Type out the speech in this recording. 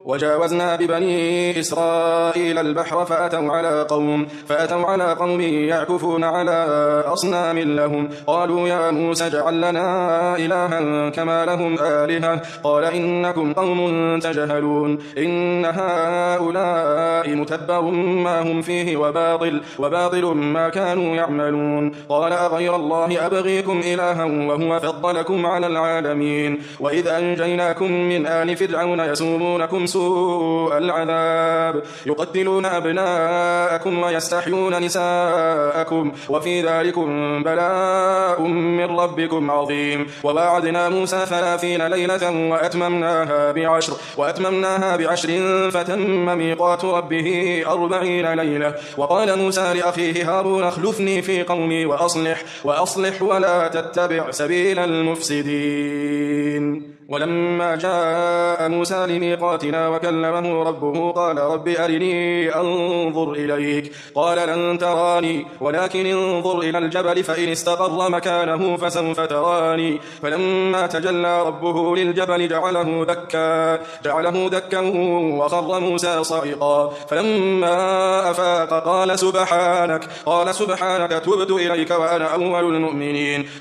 وجاوزنا ببني إسرائيل البحر فأتوا على قوم يعكفون على أصنام لهم قالوا يا موسى اجعل لنا إلها كما لهم آلهة قال إنكم قوم تجهلون إن هؤلاء متبر ما هم فيه وباطل ما كانوا يعملون قال أغير الله أبغيكم إلها وهو فضلكم على العالمين وإذ أنجيناكم من آل فرعون يسومونكم سوء العذاب يقتلون أبناءكم ويستحيون نساءكم وفي ذلكم بلاء من ربكم عظيم وواعدنا موسى 30 ليلة وأتممناها ب10 فتم ميقات ربه 40 ليلة وقال موسى لأخيه هارون اخلفني في قومي وأصلح ولا تتبع سبيل المفسدين ولما جاء موسى لميقاتنا وكلمه ربه قال رب أرني أنظر إليك قال لن تراني ولكن انظر إلى الجبل فإن استقر مكانه فسوف تراني فلما تجلى ربه للجبل جعله دكا وخر موسى صعقا فلما أفاق قال سبحانك تبت إليك وأنا أول المؤمنين